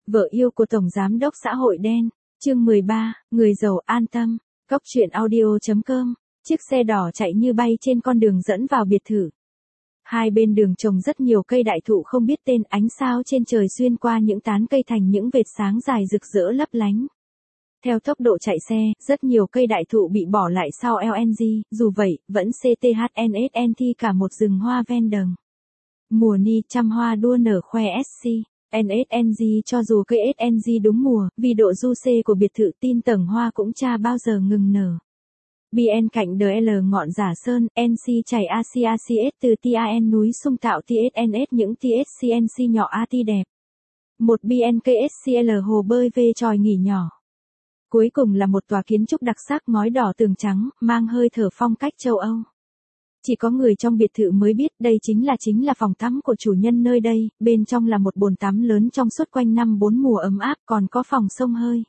Vợ yêu của Tổng Giám đốc xã hội đen. Chương 13, người giàu an tâm. Cóc truyện audio.com. Chiếc xe đỏ chạy như bay trên con đường dẫn vào biệt thự. Hai bên đường trồng rất nhiều cây đại thụ không biết tên, ánh sao trên trời xuyên qua những tán cây thành những vệt sáng dài rực rỡ lấp lánh. Theo tốc độ chạy xe, rất nhiều cây đại thụ bị bỏ lại sau LNG, dù vậy, vẫn CTHNSNT cả một rừng hoa ven đường. Mùa ni trăm hoa đua nở khoe SC. NSNG cho dù cây SNG đúng mùa, vì độ du C của biệt thự tin tầng hoa cũng cha bao giờ ngừng nở. BN cạnh DL ngọn giả sơn, NC chảy ACACS từ TAN núi sung tạo TSNS những TSCNC nhỏ AT đẹp. Một BNKSCL hồ bơi về tròi nghỉ nhỏ. Cuối cùng là một tòa kiến trúc đặc sắc ngói đỏ tường trắng, mang hơi thở phong cách châu Âu. Chỉ có người trong biệt thự mới biết đây chính là phòng tắm của chủ nhân nơi đây, bên trong là một bồn tắm lớn trong suốt quanh năm 4 mùa ấm áp, còn có phòng xông hơi.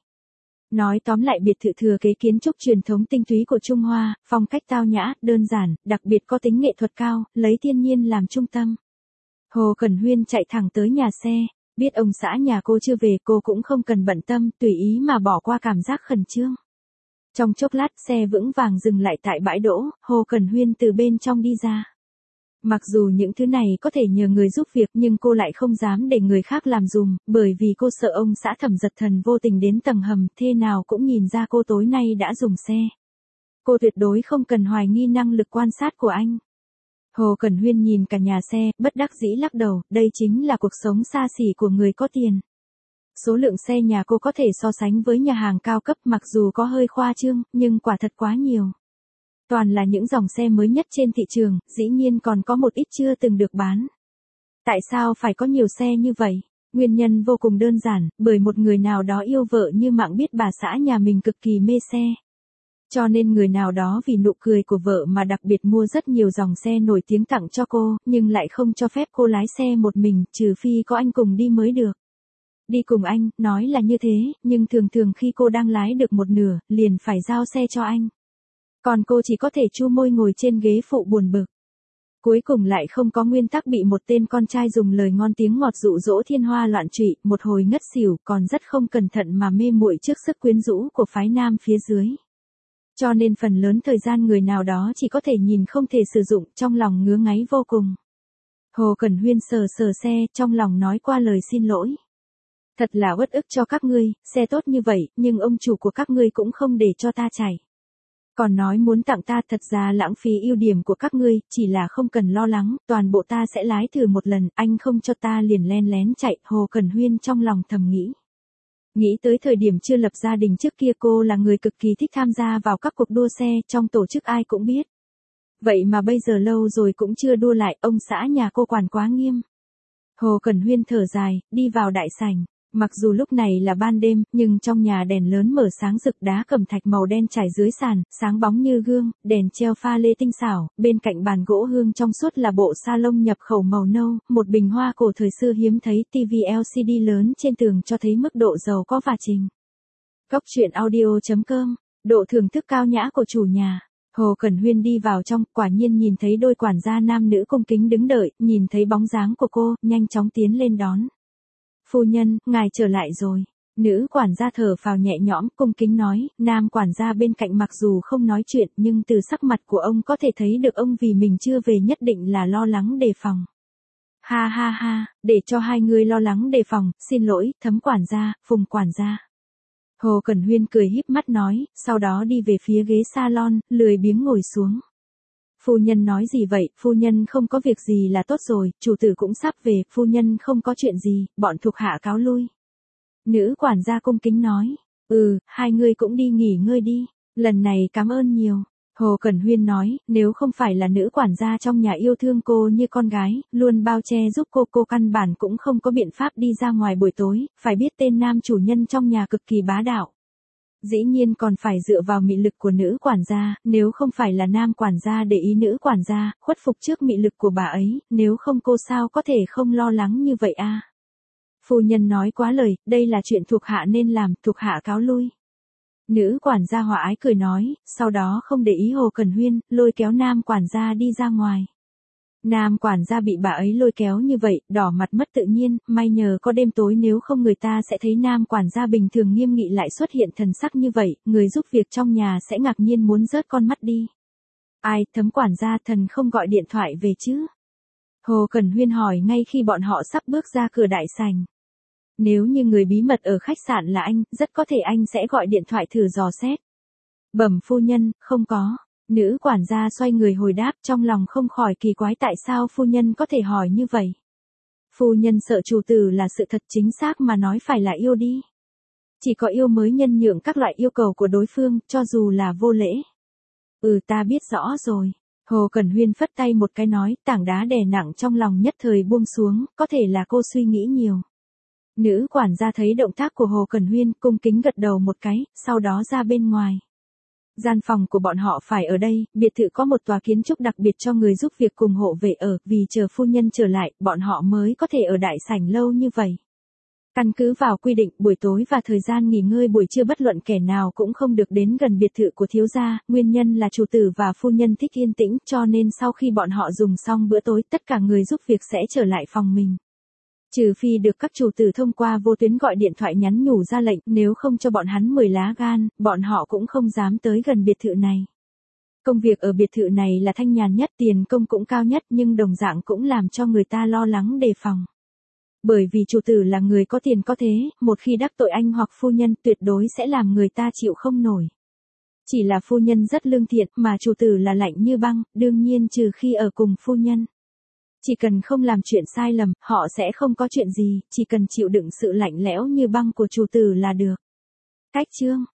Nói tóm lại biệt thự thừa kế kiến trúc truyền thống tinh túy của Trung Hoa, phong cách tao nhã, đơn giản, đặc biệt có tính nghệ thuật cao, lấy thiên nhiên làm trung tâm. Hồ Cẩn Huyên chạy thẳng tới nhà xe, biết ông xã nhà cô chưa về cô cũng không cần bận tâm, tùy ý mà bỏ qua cảm giác khẩn trương. Trong chốc lát xe vững vàng dừng lại tại bãi đỗ, Hồ Cẩn Huyên từ bên trong đi ra. Mặc dù những thứ này có thể nhờ người giúp việc nhưng cô lại không dám để người khác làm dùm, bởi vì cô sợ ông xã Thẩm Giật Thần vô tình đến tầng hầm, thế nào cũng nhìn ra cô tối nay đã dùng xe. Cô tuyệt đối không cần hoài nghi năng lực quan sát của anh. Hồ Cẩn Huyên nhìn cả nhà xe, bất đắc dĩ lắc đầu, đây chính là cuộc sống xa xỉ của người có tiền. Số lượng xe nhà cô có thể so sánh với nhà hàng cao cấp mặc dù có hơi khoa trương, nhưng quả thật quá nhiều. Toàn là những dòng xe mới nhất trên thị trường, dĩ nhiên còn có một ít chưa từng được bán. Tại sao phải có nhiều xe như vậy? Nguyên nhân vô cùng đơn giản, bởi một người nào đó yêu vợ như mạng biết bà xã nhà mình cực kỳ mê xe. Cho nên người nào đó vì nụ cười của vợ mà đặc biệt mua rất nhiều dòng xe nổi tiếng tặng cho cô, nhưng lại không cho phép cô lái xe một mình, trừ phi có anh cùng đi mới được. Đi cùng anh, nói là như thế, nhưng thường khi cô đang lái được một nửa, liền phải giao xe cho anh. Còn cô chỉ có thể chu môi ngồi trên ghế phụ buồn bực. Cuối cùng lại không có nguyên tắc bị một tên con trai dùng lời ngon tiếng ngọt dụ dỗ thiên hoa loạn trụy, một hồi ngất xỉu, còn rất không cẩn thận mà mê muội trước sức quyến rũ của phái nam phía dưới. Cho nên phần lớn thời gian người nào đó chỉ có thể nhìn không thể sử dụng, trong lòng ngứa ngáy vô cùng. Hồ Cẩn Huyên sờ xe, trong lòng nói qua lời xin lỗi. Thật là uất ức cho các ngươi, xe tốt như vậy, nhưng ông chủ của các ngươi cũng không để cho ta chạy. Còn nói muốn tặng ta, thật ra lãng phí ưu điểm của các ngươi, chỉ là không cần lo lắng, toàn bộ ta sẽ lái thử một lần, anh không cho ta liền len lén chạy, Hồ Cẩn Huyên trong lòng thầm nghĩ. Nghĩ tới thời điểm chưa lập gia đình trước kia cô là người cực kỳ thích tham gia vào các cuộc đua xe, trong tổ chức ai cũng biết. Vậy mà bây giờ lâu rồi cũng chưa đua lại, ông xã nhà cô quản quá nghiêm. Hồ Cẩn Huyên thở dài, đi vào đại sảnh. Mặc dù lúc này là ban đêm, nhưng trong nhà đèn lớn mở sáng rực, đá cẩm thạch màu đen trải dưới sàn, sáng bóng như gương, đèn treo pha lê tinh xảo, bên cạnh bàn gỗ hương trong suốt là bộ salon nhập khẩu màu nâu, một bình hoa cổ thời xưa hiếm thấy, TV LCD lớn trên tường cho thấy mức độ giàu có và trình. Cóc truyện audio.com, độ thưởng thức cao nhã của chủ nhà. Hồ Cẩn Huyên đi vào trong, quả nhiên nhìn thấy đôi quản gia nam nữ cung kính đứng đợi, nhìn thấy bóng dáng của cô, nhanh chóng tiến lên đón. Phu nhân, ngài trở lại rồi. Nữ quản gia thở phào nhẹ nhõm, cung kính nói, nam quản gia bên cạnh mặc dù không nói chuyện, nhưng từ sắc mặt của ông có thể thấy được ông vì mình chưa về nhất định là lo lắng đề phòng. Ha ha ha, để cho hai người lo lắng đề phòng, xin lỗi, Thấm quản gia, Phùng quản gia. Hồ Cẩn Huyên cười híp mắt nói, sau đó đi về phía ghế salon, lười biếng ngồi xuống. Phu nhân nói gì vậy, phu nhân không có việc gì là tốt rồi, chủ tử cũng sắp về, phu nhân không có chuyện gì, bọn thuộc hạ cáo lui. Nữ quản gia cung kính nói, hai người cũng đi nghỉ ngơi đi, lần này cảm ơn nhiều. Hồ Cẩn Huyên nói, nếu không phải là nữ quản gia trong nhà yêu thương cô như con gái, luôn bao che giúp cô căn bản cũng không có biện pháp đi ra ngoài buổi tối, phải biết tên nam chủ nhân trong nhà cực kỳ bá đạo. Dĩ nhiên còn phải dựa vào mị lực của nữ quản gia, nếu không phải là nam quản gia để ý nữ quản gia, khuất phục trước mị lực của bà ấy, nếu không cô sao có thể không lo lắng như vậy a? Phu nhân nói quá lời, đây là chuyện thuộc hạ nên làm, thuộc hạ cáo lui. Nữ quản gia hòa ái cười nói, sau đó không để ý Hồ Cẩn Huyên, lôi kéo nam quản gia đi ra ngoài. Nam quản gia bị bà ấy lôi kéo như vậy, đỏ mặt mất tự nhiên, may nhờ có đêm tối nếu không người ta sẽ thấy nam quản gia bình thường nghiêm nghị lại xuất hiện thần sắc như vậy, người giúp việc trong nhà sẽ ngạc nhiên muốn rớt con mắt đi. Ai, Thấm quản gia thần không gọi điện thoại về chứ? Hồ Cẩn Huyên hỏi ngay khi bọn họ sắp bước ra cửa đại sảnh. Nếu như người bí mật ở khách sạn là anh, rất có thể anh sẽ gọi điện thoại thử dò xét. Bẩm phu nhân, không có. Nữ quản gia xoay người hồi đáp, trong lòng không khỏi kỳ quái tại sao phu nhân có thể hỏi như vậy. Phu nhân sợ chủ tử là sự thật, chính xác mà nói phải là yêu đi. Chỉ có yêu mới nhân nhượng các loại yêu cầu của đối phương, cho dù là vô lễ. Ta biết rõ rồi. Hồ Cẩn Huyên phất tay một cái nói, tảng đá đè nặng trong lòng nhất thời buông xuống, có thể là cô suy nghĩ nhiều. Nữ quản gia thấy động tác của Hồ Cẩn Huyên, cung kính gật đầu một cái, sau đó ra bên ngoài. Gian phòng của bọn họ phải ở đây, biệt thự có một tòa kiến trúc đặc biệt cho người giúp việc cùng hộ vệ ở, vì chờ phu nhân trở lại, bọn họ mới có thể ở đại sảnh lâu như vậy. Căn cứ vào quy định, buổi tối và thời gian nghỉ ngơi buổi trưa bất luận kẻ nào cũng không được đến gần biệt thự của thiếu gia, nguyên nhân là chủ tử và phu nhân thích yên tĩnh, cho nên sau khi bọn họ dùng xong bữa tối, tất cả người giúp việc sẽ trở lại phòng mình. Trừ phi được các chủ tử thông qua vô tuyến gọi điện thoại nhắn nhủ ra lệnh, nếu không cho bọn hắn 10 lá gan, bọn họ cũng không dám tới gần biệt thự này. Công việc ở biệt thự này là thanh nhàn nhất, tiền công cũng cao nhất, nhưng đồng dạng cũng làm cho người ta lo lắng đề phòng. Bởi vì chủ tử là người có tiền có thế, một khi đắc tội anh hoặc phu nhân tuyệt đối sẽ làm người ta chịu không nổi. Chỉ là phu nhân rất lương thiện, mà chủ tử là lạnh như băng, đương nhiên trừ khi ở cùng phu nhân. Chỉ cần không làm chuyện sai lầm, họ sẽ không có chuyện gì, chỉ cần chịu đựng sự lạnh lẽo như băng của chủ tử là được. Cách chương